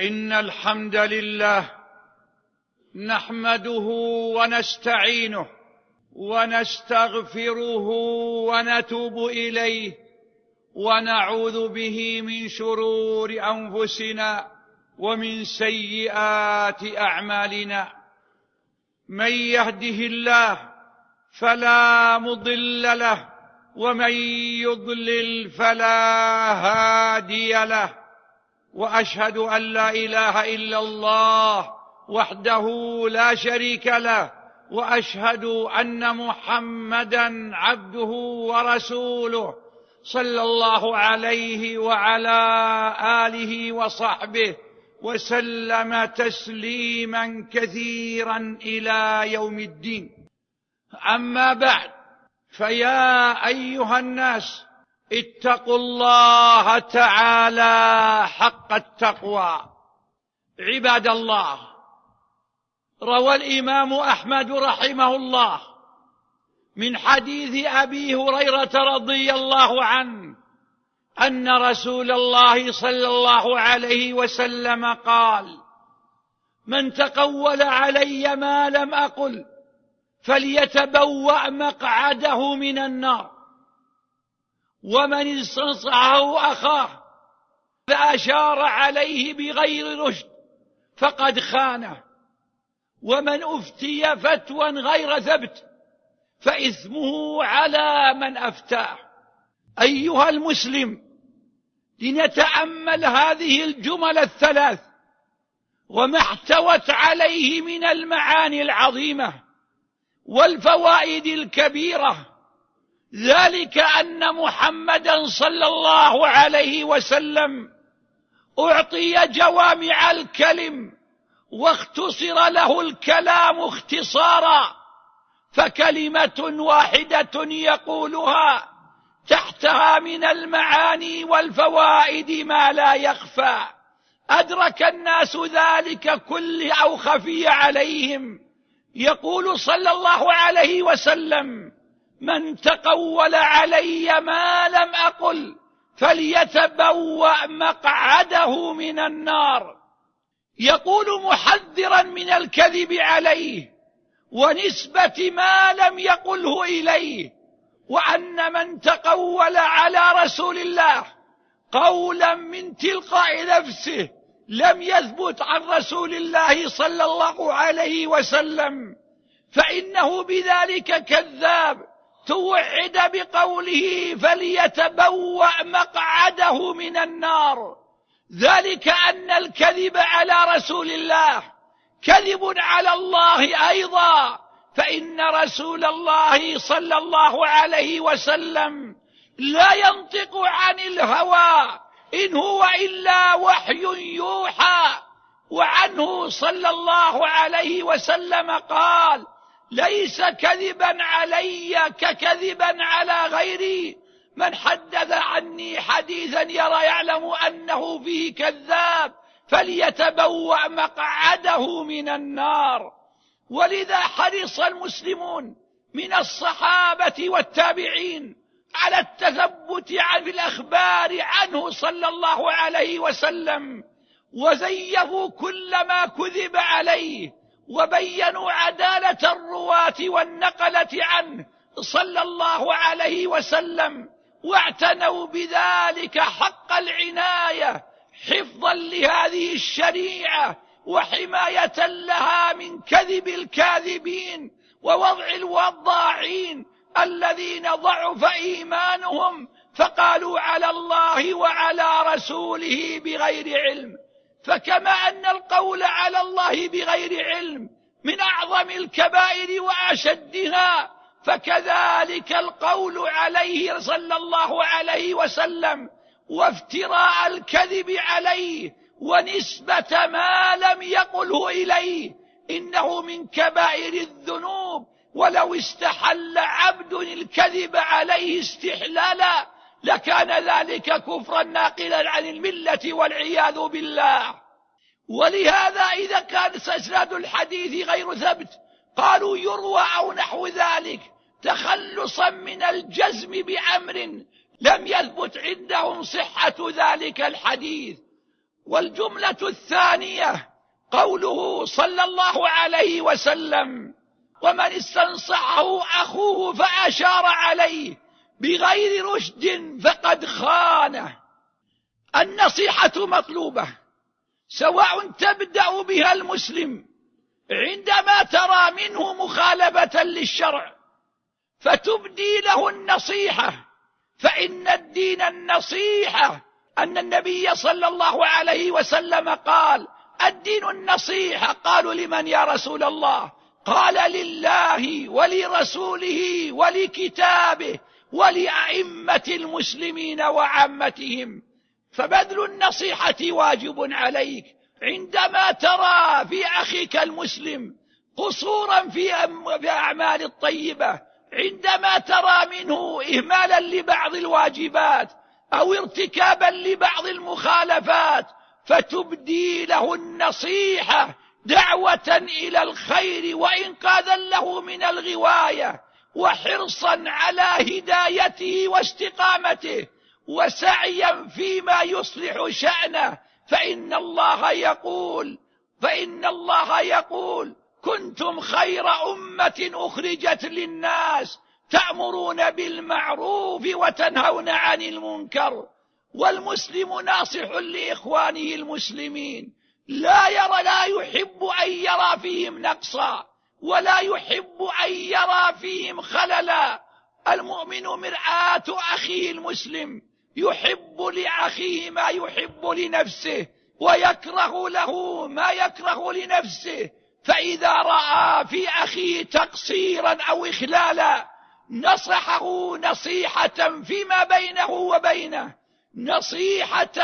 إن الحمد لله نحمده ونستعينه ونستغفره ونتوب إليه ونعوذ به من شرور أنفسنا ومن سيئات أعمالنا. من يهده الله فلا مضل له ومن يضلل فلا هادي له، وأشهد أن لا إله إلا الله وحده لا شريك له، وأشهد أن محمدًا عبده ورسوله صلى الله عليه وعلى آله وصحبه وسلم تسليمًا كثيرًا إلى يوم الدين. أما بعد، فيا أيها الناس اتقوا الله تعالى حق التقوى. عباد الله، روى الإمام أحمد رحمه الله من حديث أبي هريرة رضي الله عنه أن رسول الله صلى الله عليه وسلم قال: من تقول علي ما لم أقل فليتبوأ مقعده من النار، ومن استنصحه أخاه فأشار عليه بغير رشد فقد خانه، ومن أفتي فتوى غير ثبت فإثمه على من أفتاه. أيها المسلم، لنتأمل هذه الجمل الثلاث وما احتوت عليه من المعاني العظيمة والفوائد الكبيرة. ذلك أن محمدًا صلى الله عليه وسلم أعطي جوامع الكلم واختصر له الكلام اختصارا، فكلمة واحدة يقولها تحتها من المعاني والفوائد ما لا يخفى. أدرك الناس ذلك كله أو خفي عليهم. يقول صلى الله عليه وسلم: من تقول علي ما لم أقل فليتبوأ مقعده من النار. يقول محذرا من الكذب عليه ونسبة ما لم يقله إليه، وأن من تقول على رسول الله قولا من تلقاء نفسه لم يثبت عن رسول الله صلى الله عليه وسلم فإنه بذلك كذاب. توعد بقوله فليتبوأ مقعده من النار. ذلك أن الكذب على رسول الله كذب على الله أيضا، فإن رسول الله صلى الله عليه وسلم لا ينطق عن الهوى، إن هو إلا وحي يوحى. وعنه صلى الله عليه وسلم قال: ليس كذبا علي ككذبا على غيري. من حدث عني حديثا يعلم أنه فيه كذاب فليتبوأ مقعده من النار. ولذا حرص المسلمون من الصحابة والتابعين على التثبت عن الأخبار عنه صلى الله عليه وسلم، وزيفوا كل ما كذب عليه، وبينوا عدالة الرواة والنقلة عنه صلى الله عليه وسلم، واعتنوا بذلك حق العناية حفظا لهذه الشريعة وحماية لها من كذب الكاذبين ووضع الوضاعين الذين ضعف إيمانهم فقالوا على الله وعلى رسوله بغير علم. فكما أن القول على الله بغير علم من أعظم الكبائر وأشدها، فكذلك القول عليه صلى الله عليه وسلم وافتراء الكذب عليه ونسبة ما لم يقله إليه إنه من كبائر الذنوب. ولو استحل عبد الكذب عليه استحلالا لكان ذلك كفرا ناقلا عن الملة والعياذ بالله. ولهذا إذا كان إسناد الحديث غير ثبت قالوا يروى أو نحو ذلك تخلصا من الجزم بأمر لم يثبت عندهم صحة ذلك الحديث. والجملة الثانية قوله صلى الله عليه وسلم: ومن استنصحه أخوه فأشار عليه بغير رشد فقد خانه. النصيحة مطلوبة، سواء تبدأ بها المسلم عندما ترى منه مخالفة للشرع فتبدي له النصيحة، فإن الدين النصيحة، أن النبي صلى الله عليه وسلم قال: الدين النصيحة. قالوا: لمن يا رسول الله؟ قال: لله ولرسوله ولكتابه ولأئمة المسلمين وعامتهم. فبذل النصيحة واجب عليك عندما ترى في أخيك المسلم قصورا في أعمال الطيبة، عندما ترى منه إهمالا لبعض الواجبات أو ارتكابا لبعض المخالفات، فتبدي له النصيحة دعوة إلى الخير وإنقاذا له من الغواية، وحرصا على هدايته واستقامته، وسعيا فيما يصلح شأنه. فإن الله يقول: كنتم خير أمة أخرجت للناس تأمرون بالمعروف وتنهون عن المنكر. والمسلم ناصح لإخوانه المسلمين، لا يحب أن يرى فيهم نقصا، ولا يحب أن يرى فيهم خللا. المؤمن مرآة أخيه المسلم، يحب لأخيه ما يحب لنفسه، ويكره له ما يكره لنفسه. فإذا رأى في أخيه تقصيرا أو إخلالا نصحه نصيحة فيما بينه وبينه، نصيحة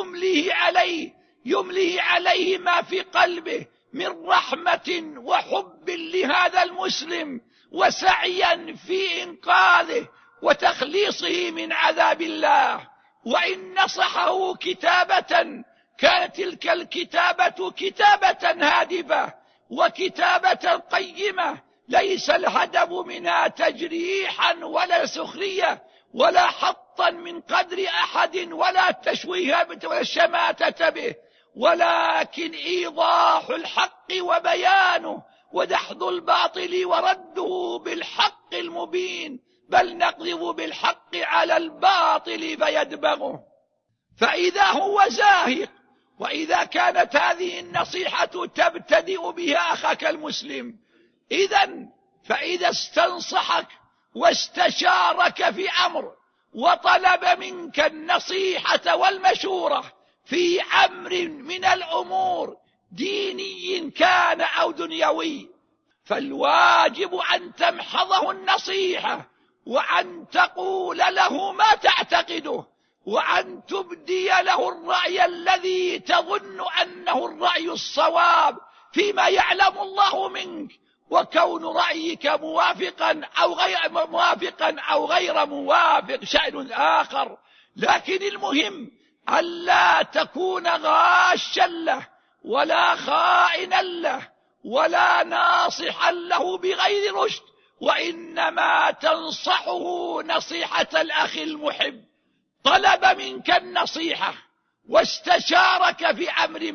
يمليه عليه ما في قلبه من رحمة وحب لهذا المسلم، وسعيا في إنقاذه وتخليصه من عذاب الله. وإن نصحه كتابة كانت تلك الكتابة كتابة هادفة وكتابة قيمة، ليس الهدف منها تجريحا ولا سخرية ولا حطا من قدر أحد ولا تشويه ولا الشماتة به، ولكن إيضاح الحق وبيانه ودحض الباطل ورده بالحق المبين، بل نقذف بالحق على الباطل فيدبغه. فإذا هو زاهق، وإذا كانت هذه النصيحة تبتدئ بها أخاك المسلم، فإذا استنصحك واستشارك في أمر وطلب منك النصيحة والمشورة في أمر من الأمور ديني كان أو دنيوي، فالواجب أن تمحضه النصيحة، وأن تقول له ما تعتقده، وأن تبدي له الرأي الذي تظن أنه الرأي الصواب فيما يعلم الله منك، وكون رأيك موافقا أو غير موافق شأن آخر. لكن المهم ألا تكون غاشا له ولا خائنا له ولا ناصحا له بغير رشد، وإنما تنصحه نصيحة الأخ المحب. طلب منك النصيحة واستشارك في أمر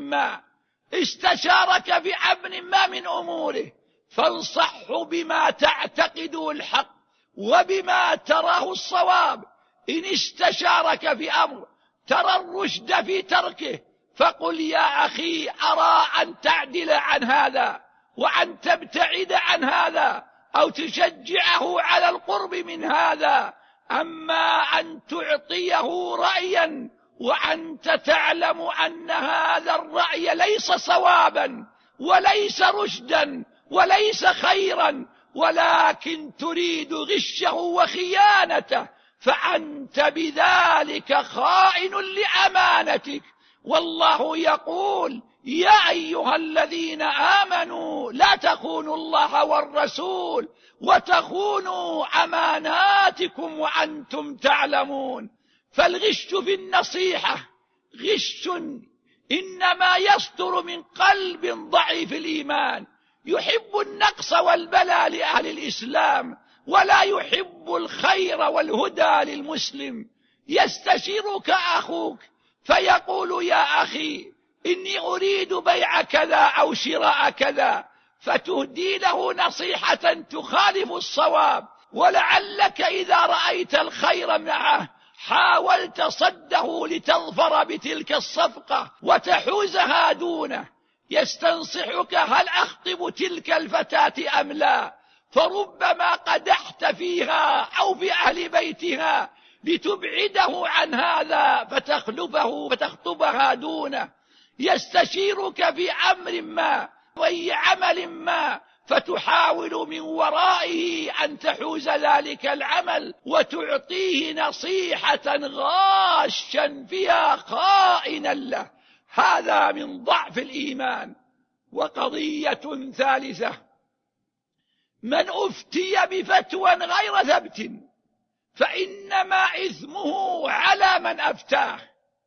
ما من أموره، فانصحه بما تعتقده الحق وبما تراه الصواب. إن استشارك في أمر ترى الرشد في تركه، فقل: يا أخي، أرى أن تعدل عن هذا وأن تبتعد عن هذا، أو تشجعه على القرب من هذا. أما أن تعطيه رأيا وأنت تعلم أن هذا الرأي ليس صوابا وليس رشدا وليس خيرا، ولكن تريد غشه وخيانته، فأنت بذلك خائن لأمانتك. والله يقول: يا أيها الذين آمنوا لا تخونوا الله والرسول وتخونوا أماناتكم وأنتم تعلمون. فالغش في النصيحة غش إنما يصدر من قلب ضعيف الإيمان، يحب النقص والبلاء لأهل الإسلام ولا يحب الخير والهدى للمسلم. يستشيرك أخوك فيقول يا أخي إني أريد بيع كذا أو شراء كذا، فتهدي له نصيحة تخالف الصواب، ولعلك إذا رأيت الخير معه حاولت صده لتظفر بتلك الصفقة وتحوزها دونه. يستنصحك هل أخطب تلك الفتاة أم لا، فربما قدحت فيها أو في أهل بيتها لتبعده عن هذا فتخطبها دونه. يستشيرك في أمر ما وأي عمل ما، فتحاول من ورائه أن تحوز ذلك العمل وتعطيه نصيحة غاشا فيها خائنا له. هذا من ضعف الإيمان. وقضية ثالثة: من أفتي بفتوى غير ثبت فإنما إثمه على من أفتاه.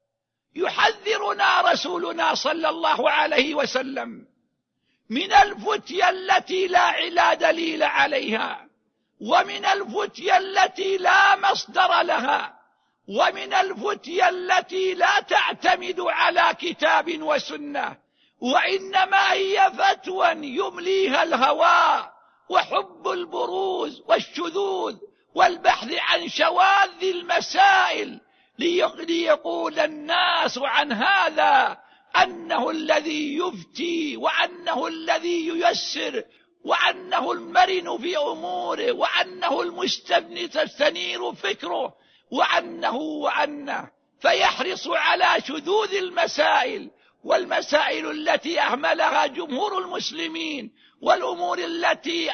يحذرنا رسولنا صلى الله عليه وسلم من الفتية التي لا دليل عليها، ومن الفتية التي لا مصدر لها، ومن الفتية التي لا تعتمد على كتاب وسنة، وإنما هي فتوى يمليها الهوى وحب البروز والشذوذ والبحث عن شواذ المسائل، ليقول الناس عن هذا أنه الذي يفتي، وأنه الذي ييسر، وأنه المرن في أموره، وأنه المستنير فكره، وأنه فيحرص على شذوذ المسائل، والمسائل التي أهملها جمهور المسلمين، والأمور التي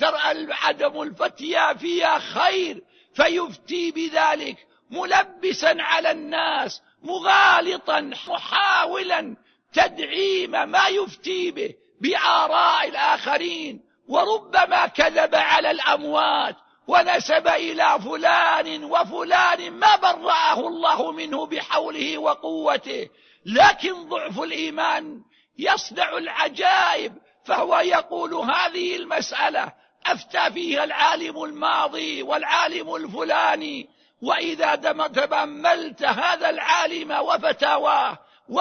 عدم الفتيا فيها خير، فيفتي بذلك ملبسا على الناس، مغالطا، محاولا تدعيم ما يفتي به بآراء الآخرين، وربما كذب على الأموات ونسب إلى فلان وفلان ما برأه الله منه بحوله وقوته. لكن ضعف الإيمان يصنع العجائب، فهو يقول هذه المسألة أفتى فيها العالم الماضي والعالم الفلاني، وإذا تأملت هذا العالم وفتاواه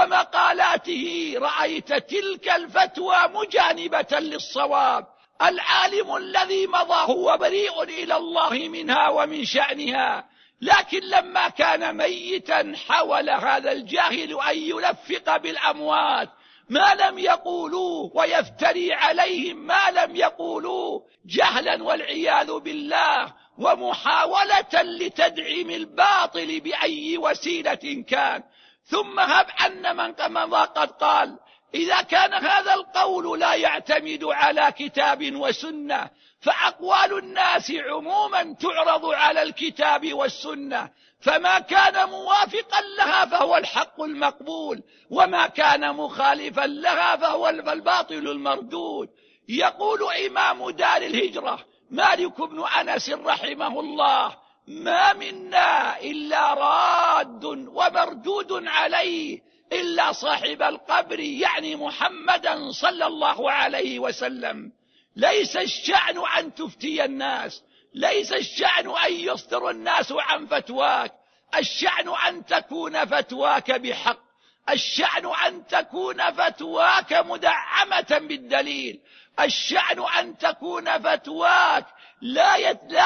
ومقالاته رأيت تلك الفتوى مجانبة للصواب. العالم الذي مضى هو بريء إلى الله منها ومن شأنها، لكن لما كان ميتا حاول هذا الجاهل أن يلفق بالأموات ما لم يقولوه، ويفتري عليهم ما لم يقولوه جهلا والعياذ بالله، ومحاولة لتدعيم الباطل بأي وسيلة كان. ثم هب أن من قد قال إذا كان هذا القول لا يعتمد على كتاب وسنة، فأقوال الناس عموما تعرض على الكتاب والسنة، فما كان موافقا لها فهو الحق المقبول، وما كان مخالفا لها فهو الباطل المردود. يقول إمام دار الهجرة مالك بن أنس رحمه الله: ما منا إلا راد ومردود عليه إلا صاحب القبر، يعني محمدا صلى الله عليه وسلم. ليس الشأن أن تفتي الناس، ليس الشأن أن يصدر الناس عن فتواك، الشأن أن تكون فتواك بحق، الشأن أن تكون فتواك مدعمة بالدليل، الشأن أن تكون فتواك لا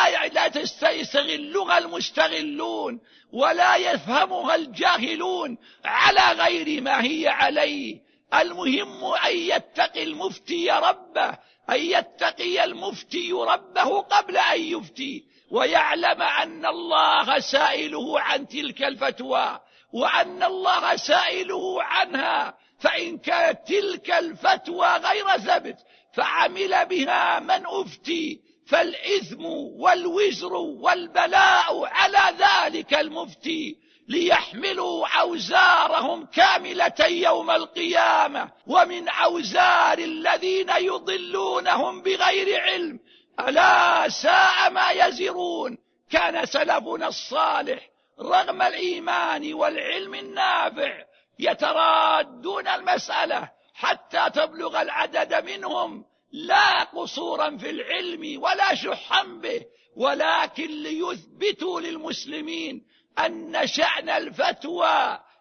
يستغلها المستغلون ولا يفهمها الجاهلون على غير ما هي عليه. المهم أن يتقي المفتي ربه، أن يتقي المفتي ربه قبل أن يفتي، ويعلم أن الله سائله عن تلك الفتوى، وأن الله سائله عنها. فإن كانت تلك الفتوى غير ثبت فعمل بها من أفتي، فالإثم والوزر والبلاء على ذلك المفتي، ليحملوا أوزارهم كاملة يوم القيامة، ومن أوزار الذين يضلونهم بغير علم. ألا ساء ما يزرون. كان سلفنا الصالح رغم الإيمان والعلم النافع يترادون المسألة حتى تبلغ العدد منهم لا قصورا في العلم ولا شحا به، ولكن ليثبتوا للمسلمين أن شأن الفتوى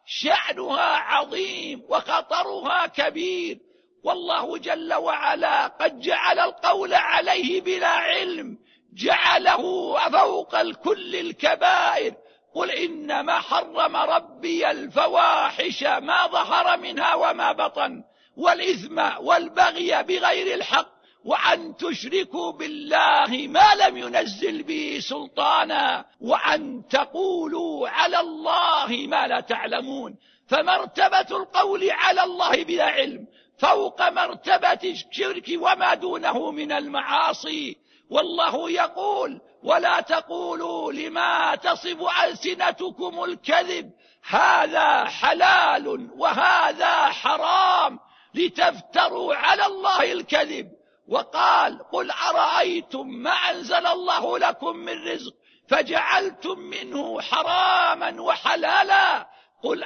شأنها عظيم وخطرها كبير، والله جل وعلا قد جعل القول عليه بلا علم جعله فوق الكل الكبائر. قل إنما حرم ربي الفواحش ما ظهر منها وما بطن والإثم والبغي بغير الحق وأن تشركوا بالله ما لم ينزل به سلطانا وأن تقولوا على الله ما لا تعلمون. فمرتبة القول على الله بلا علم فوق مرتبة الشرك وما دونه من المعاصي. والله يقول: ولا تقولوا لما تصف ألسنتكم الكذب هذا حلال وهذا حرام لتفتروا على الله الكذب. وقال: قل أرأيتم ما أنزل الله لكم من رزق فجعلتم منه حراما وحلالا قل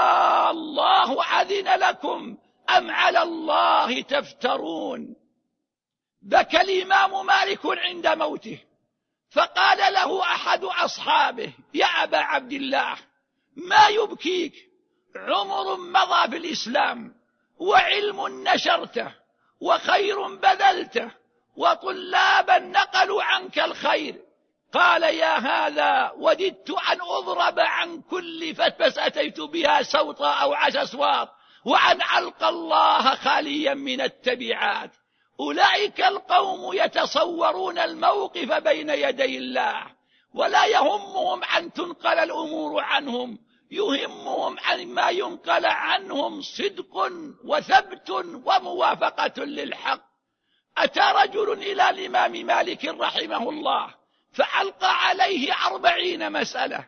الله أذن لكم أم على الله تفترون. بكى الإمام مالك عند موته، فقال له أحد أصحابه: يا أبا عبد الله، ما يبكيك؟ عمر مضى في الإسلام وعلم نشرته وخير بذلته وطلابا نقلوا عنك الخير. قال: يا هذا وددت أن أضرب عن كل فتبس أتيت بها سوطا أو عسسواط وأن ألقى الله خاليا من التبعات. أولئك القوم يتصورون الموقف بين يدي الله ولا يهمهم أن تنقل الأمور عنهم، يهمهم عن ما ينقل عنهم صدق وثبت وموافقة للحق. أتى رجل إلى الإمام مالك رحمه الله فألقى عليه 40 مسألة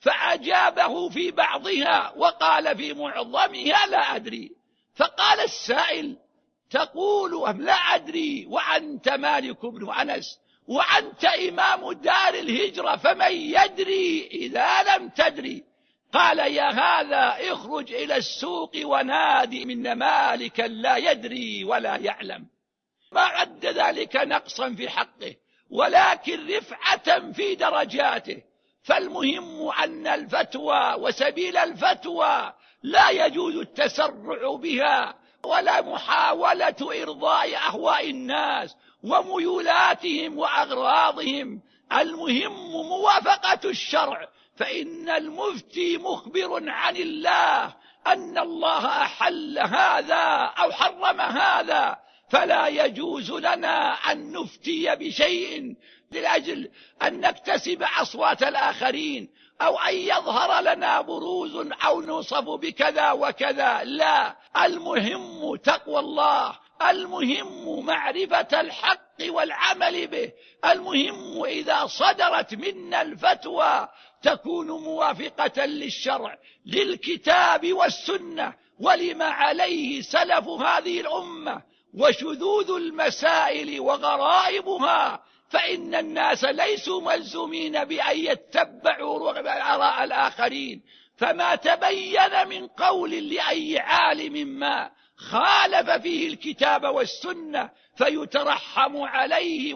فأجابه في بعضها وقال في معظمها: لا أدري. فقال السائل: تقول أم لا أدري وأنت مالك بن أنس وأنت إمام دار الهجرة، فمن يدري إذا لم تدري؟ قال: يا هذا اخرج إلى السوق ونادي من مالكا لا يدري ولا يعلم. ما عد ذلك نقصا في حقه ولكن رفعة في درجاته. فالمهم أن الفتوى وسبيل الفتوى لا يجوز التسرع بها ولا محاولة إرضاء أهواء الناس وميولاتهم وأغراضهم. المهم موافقة الشرع، فإن المفتي مخبر عن الله أن الله أحل هذا أو حرم هذا، فلا يجوز لنا أن نفتي بشيء لأجل أن نكتسب أصوات الآخرين أو أن يظهر لنا بروز أو نوصف بكذا وكذا. لا، المهم تقوى الله، المهم معرفة الحق والعمل به. المهم إذا صدرت منا الفتوى تكون موافقة للشرع، للكتاب والسنة ولما عليه سلف هذه الأمة. وشذوذ المسائل وغرائبها فإن الناس ليسوا ملزومين بأن يتبعوا آراء الآخرين. فما تبين من قول لأي عالم ما خالف فيه الكتاب والسنة فيترحم عليه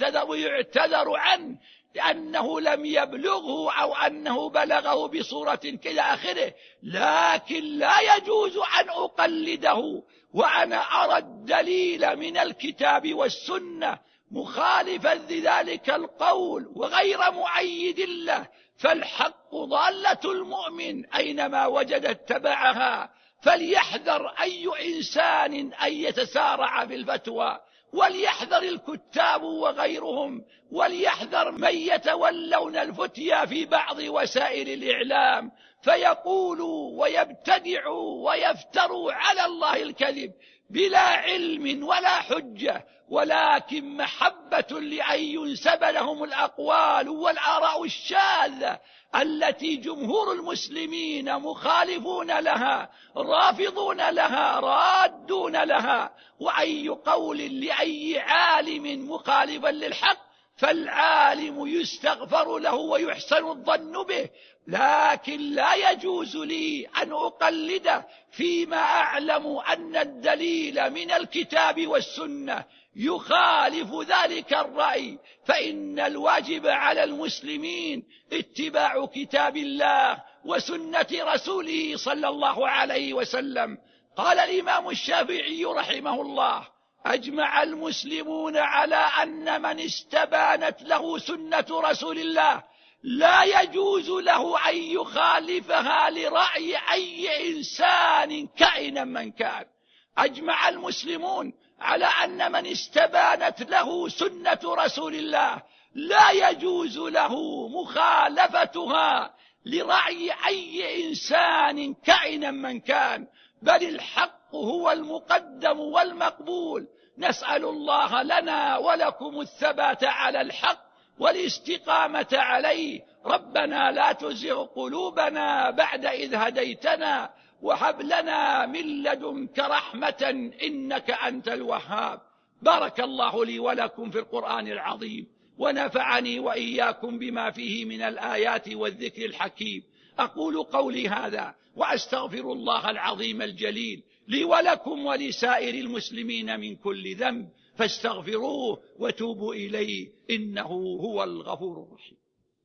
ويعتذر عنه لأنه لم يبلغه أو أنه بلغه بصورة كذا آخره، لكن لا يجوز أن أقلده وأنا أرى الدليل من الكتاب والسنة مخالفا لذلك القول وغير مؤيد له. فالحق ضالة المؤمن أينما وجد اتبعها. فليحذر أي إنسان أن يتسارع في الفتوى، وليحذر الكتاب وغيرهم، وليحذر من يتولون الفتيا في بعض وسائل الإعلام فيقولوا ويبتدعوا ويفتروا على الله الكذب بلا علم ولا حجة، ولكن محبة لأن ينسب لهم الأقوال والآراء الشاذة التي جمهور المسلمين مخالفون لها، رافضون لها، رادون لها. وأي قول لأي عالم مخالفا للحق فالعالم يستغفر له ويحسن الظن به، لكن لا يجوز لي أن أقلده فيما أعلم أن الدليل من الكتاب والسنة يخالف ذلك الرأي. فإن الواجب على المسلمين اتباع كتاب الله وسنة رسوله صلى الله عليه وسلم. قال الإمام الشافعي رحمه الله: أجمع المسلمون على أن من استبانت له سنة رسول الله لا يجوز له أن يخالفها لرأي أي إنسان كائنا من كان. أجمع المسلمون على أن من استبانت له سنة رسول الله لا يجوز له مخالفتها لرأي أي إنسان كائنا من كان، بل الحق هو المقدم والمقبول. نسأل الله لنا ولكم الثبات على الحق والاستقامة عليه. ربنا لا تزغ قلوبنا بعد إذ هديتنا وهب لنا من لدنك رحمة إنك أنت الوهاب. بارك الله لي ولكم في القرآن العظيم، ونفعني وإياكم بما فيه من الآيات والذكر الحكيم. أقول قولي هذا وأستغفر الله العظيم الجليل لي ولكم ولسائر المسلمين من كل ذنب، فاستغفروه وتوبوا إليه إنه هو الغفور الرحيم.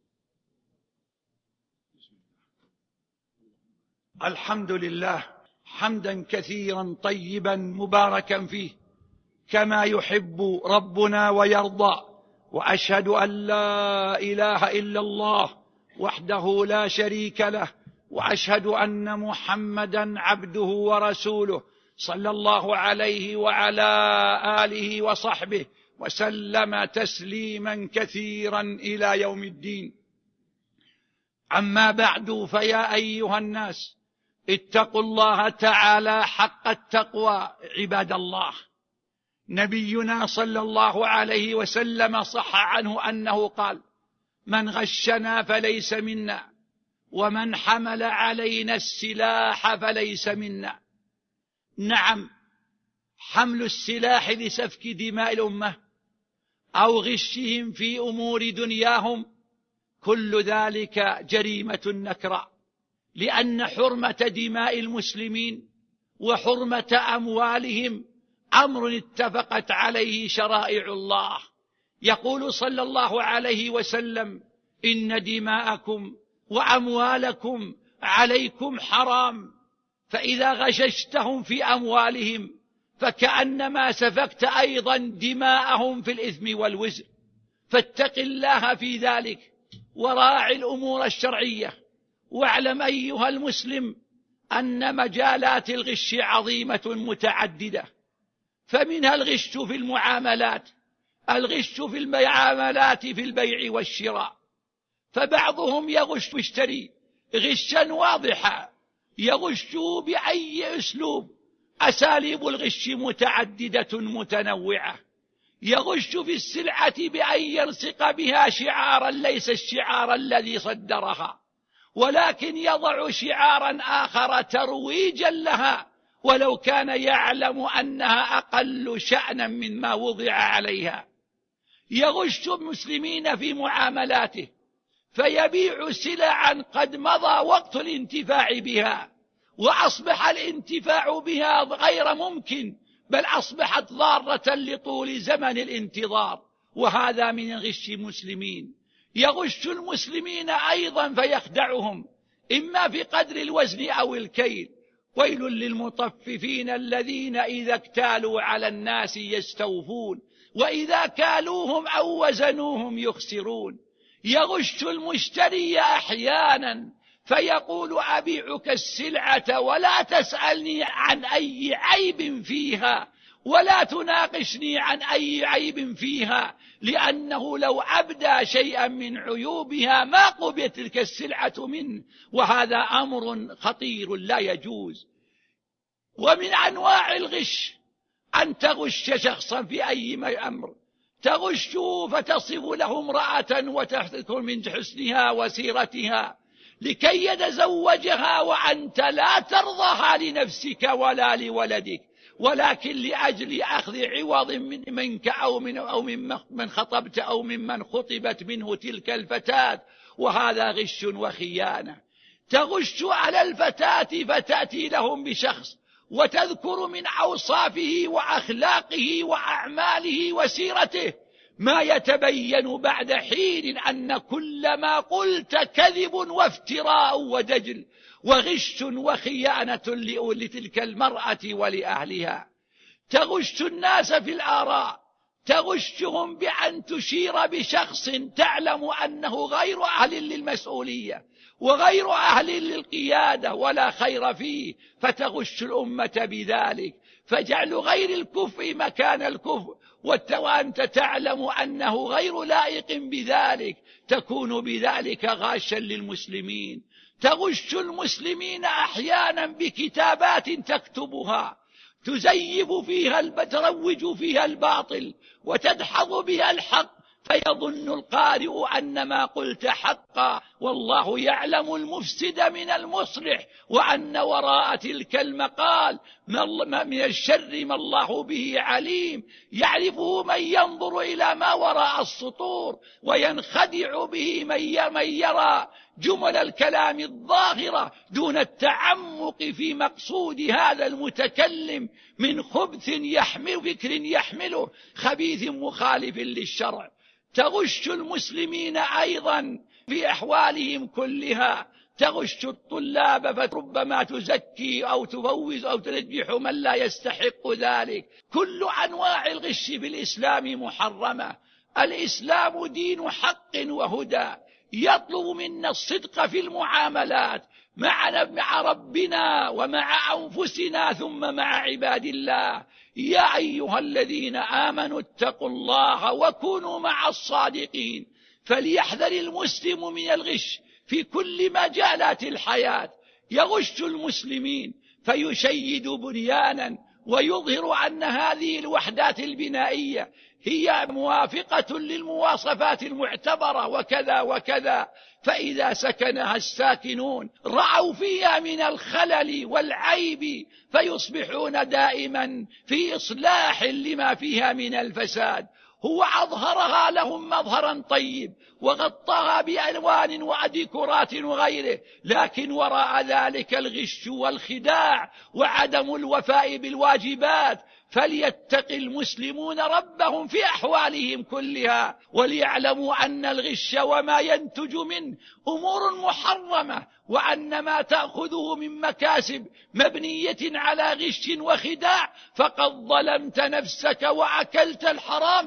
الحمد لله حمدا كثيرا طيبا مباركا فيه كما يحب ربنا ويرضى، وأشهد أن لا إله إلا الله وحده لا شريك له، وأشهد أن محمدا عبده ورسوله صلى الله عليه وعلى آله وصحبه وسلم تسليما كثيرا إلى يوم الدين. أما بعد، فيا أيها الناس اتقوا الله تعالى حق التقوى عباد الله. نبينا صلى الله عليه وسلم صح عنه أنه قال: من غشنا فليس منا، ومن حمل علينا السلاح فليس منا. نعم، حمل السلاح لسفك دماء الأمة أو غشهم في أمور دنياهم كل ذلك جريمة نكراء، لأن حرمة دماء المسلمين وحرمة أموالهم أمر اتفقت عليه شرائع الله. يقول صلى الله عليه وسلم: إن دماءكم وأموالكم عليكم حرام، فإذا غششتهم في أموالهم فكأنما سفكت أيضا دماءهم في الإثم والوزر. فاتق الله في ذلك وراعي الأمور الشرعية، واعلم أيها المسلم أن مجالات الغش عظيمة متعددة، فمنها الغش في المعاملات، الغش في المعاملات في البيع والشراء، فبعضهم يغش ويشتري غشا واضحا، يغش بأي أسلوب. أساليب الغش متعددة متنوعة. يغش في السلعة بأن يلصق بها شعارا ليس الشعار الذي صدرها، ولكن يضع شعارا آخر ترويجا لها، ولو كان يعلم أنها أقل شأنا مما وضع عليها. يغش المسلمين في معاملاته، فيبيع سلعا قد مضى وقت الانتفاع بها، وأصبح الانتفاع بها غير ممكن، بل أصبحت ضارة لطول زمن الانتظار، وهذا من غش المسلمين. يغش المسلمين أيضا فيخدعهم، إما في قدر الوزن أو الكيل. ويل للمطففين الذين إذا اكتالوا على الناس يستوفون، وإذا كالوهم أو وزنوهم يخسرون. يغش المشتري أحيانا فيقول: أبيعك السلعة ولا تسألني عن أي عيب فيها، ولا تناقشني عن أي عيب فيها، لأنه لو أبدى شيئا من عيوبها ما قبلت تلك السلعة منه، وهذا أمر خطير لا يجوز. ومن أنواع الغش أن تغش شخصا في أي أمر، تغش فتصف له امرأة وتذكر من حسنها وسيرتها لكي يتزوجها، وأنت لا ترضاها لنفسك ولا لولدك، ولكن لأجل أخذ عوض منك أو من خطبت أو ممن خطبت منه تلك الفتاة، وهذا غش وخيانة. تغش على الفتاة فتأتي لهم بشخص وتذكر من أوصافه وأخلاقه وأعماله وسيرته، ما يتبين بعد حين أن كل ما قلت كذب وافتراء ودجل وغش وخيانة لتلك المرأة ولأهلها. تغش الناس في الآراء، تغشهم بأن تشير بشخص تعلم أنه غير أهل للمسؤولية وغير أهل للقيادة ولا خير فيه، فتغش الأمة بذلك، فجعل غير الكفء مكان الكفء وأنت تعلم أنه غير لائق بذلك، تكون بذلك غاشا للمسلمين. تغش المسلمين أحيانا بكتابات تكتبها تزيف فيها تروج فيها الباطل وتدحض بها الحق، فيظن القارئ أن ما قلت حقا، والله يعلم المفسد من المصلح، وأن وراء تلك المقال من الشر ما الله به عليم، يعرفه من ينظر إلى ما وراء السطور، وينخدع به من يرى جمل الكلام الظاهرة دون التعمق في مقصود هذا المتكلم من خبث فكر يحمله خبيث مخالف للشرع. تغش المسلمين أيضا في أحوالهم كلها، تغش الطلاب فربما تزكي أو تفوز أو تنجح من لا يستحق ذلك. كل أنواع الغش في الإسلام محرمة. الإسلام دين حق وهدى، يطلب منا الصدق في المعاملات مع ربنا ومع أنفسنا ثم مع عباد الله. يا أيها الذين آمنوا اتقوا الله وكونوا مع الصادقين. فليحذر المسلم من الغش في كل مجالات الحياة. يغش المسلمين فيشيد بنيانا ويظهر أن هذه الوحدات البنائية هي موافقة للمواصفات المعتبرة وكذا وكذا، فإذا سكنها الساكنون رأوا فيها من الخلل والعيب فيصبحون دائما في إصلاح لما فيها من الفساد. هو أظهرها لهم مظهرا طيب وغطاها بألوان وديكورات وغيره، لكن وراء ذلك الغش والخداع وعدم الوفاء بالواجبات. فليتق المسلمون ربهم في أحوالهم كلها، وليعلموا أن الغش وما ينتج منه أمور محرمة، وأن ما تأخذه من مكاسب مبنية على غش وخداع فقد ظلمت نفسك وأكلت الحرام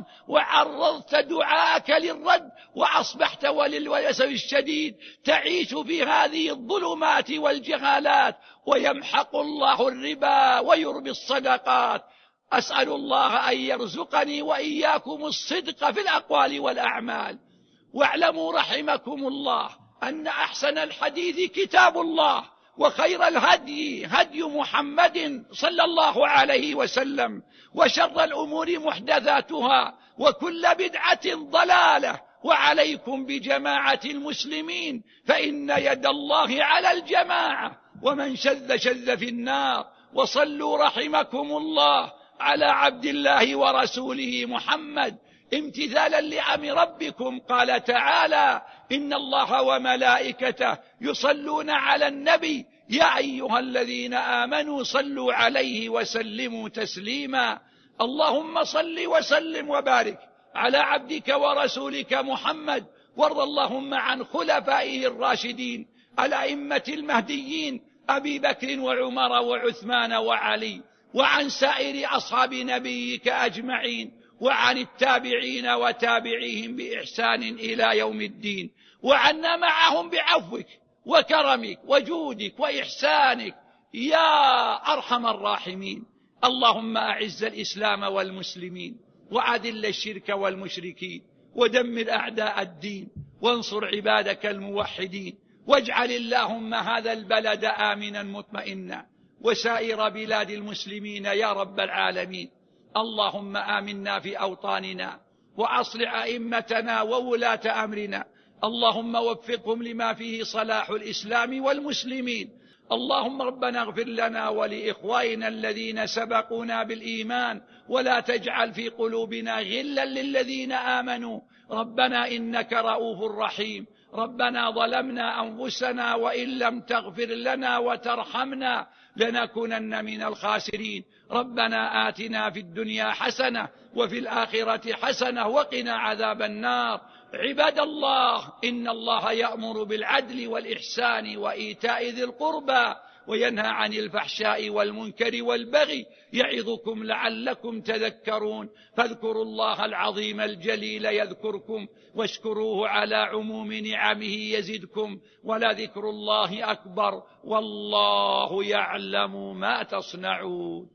وعرضت دعاءك للرد، وأصبحت وللأسف الشديد تعيش في هذه الظلمات والجهالات. ويمحق الله الربا ويربي الصدقات. أسأل الله أن يرزقني وإياكم الصدق في الأقوال والأعمال. واعلموا رحمكم الله أن أحسن الحديث كتاب الله، وخير الهدي هدي محمد صلى الله عليه وسلم، وشر الأمور محدثاتها، وكل بدعة ضلالة. وعليكم بجماعة المسلمين فإن يد الله على الجماعة، ومن شذ شذ في النار. وصلوا رحمكم الله على عبد الله ورسوله محمد امتثالا لأمر ربكم. قال تعالى: إن الله وملائكته يصلون على النبي يا أيها الذين آمنوا صلوا عليه وسلموا تسليما. اللهم صل وسلم وبارك على عبدك ورسولك محمد، وارض اللهم عن خلفائه الراشدين الأئمة المهديين أبي بكر وعمر وعثمان وعلي، وعن سائر أصحاب نبيك أجمعين، وعن التابعين وتابعيهم بإحسان إلى يوم الدين، وعنا معهم بعفوك وكرمك وجودك وإحسانك يا أرحم الراحمين. اللهم أعز الإسلام والمسلمين، وأذل الشرك والمشركين، ودمر أعداء الدين، وانصر عبادك الموحدين، واجعل اللهم هذا البلد آمنا مطمئنا، وسائر بلاد المسلمين يا رب العالمين. اللهم آمنا في أوطاننا، وأصلح أئمتنا وولاة أمرنا، اللهم وفقهم لما فيه صلاح الإسلام والمسلمين. اللهم ربنا اغفر لنا ولإخواننا الذين سبقونا بالإيمان، ولا تجعل في قلوبنا غلا للذين آمنوا. ربنا إنك رؤوف رحيم. ربنا ظلمنا أنفسنا وإن لم تغفر لنا وترحمنا لنكونن من الخاسرين. ربنا آتنا في الدنيا حسنة وفي الآخرة حسنة وقنا عذاب النار. عباد الله، إن الله يأمر بالعدل والإحسان وإيتاء ذي القربى وينهى عن الفحشاء والمنكر والبغي يعظكم لعلكم تذكرون. فاذكروا الله العظيم الجليل يذكركم واشكروه على عموم نعمه يزدكم ولذكر الله أكبر والله يعلم ما تصنعون.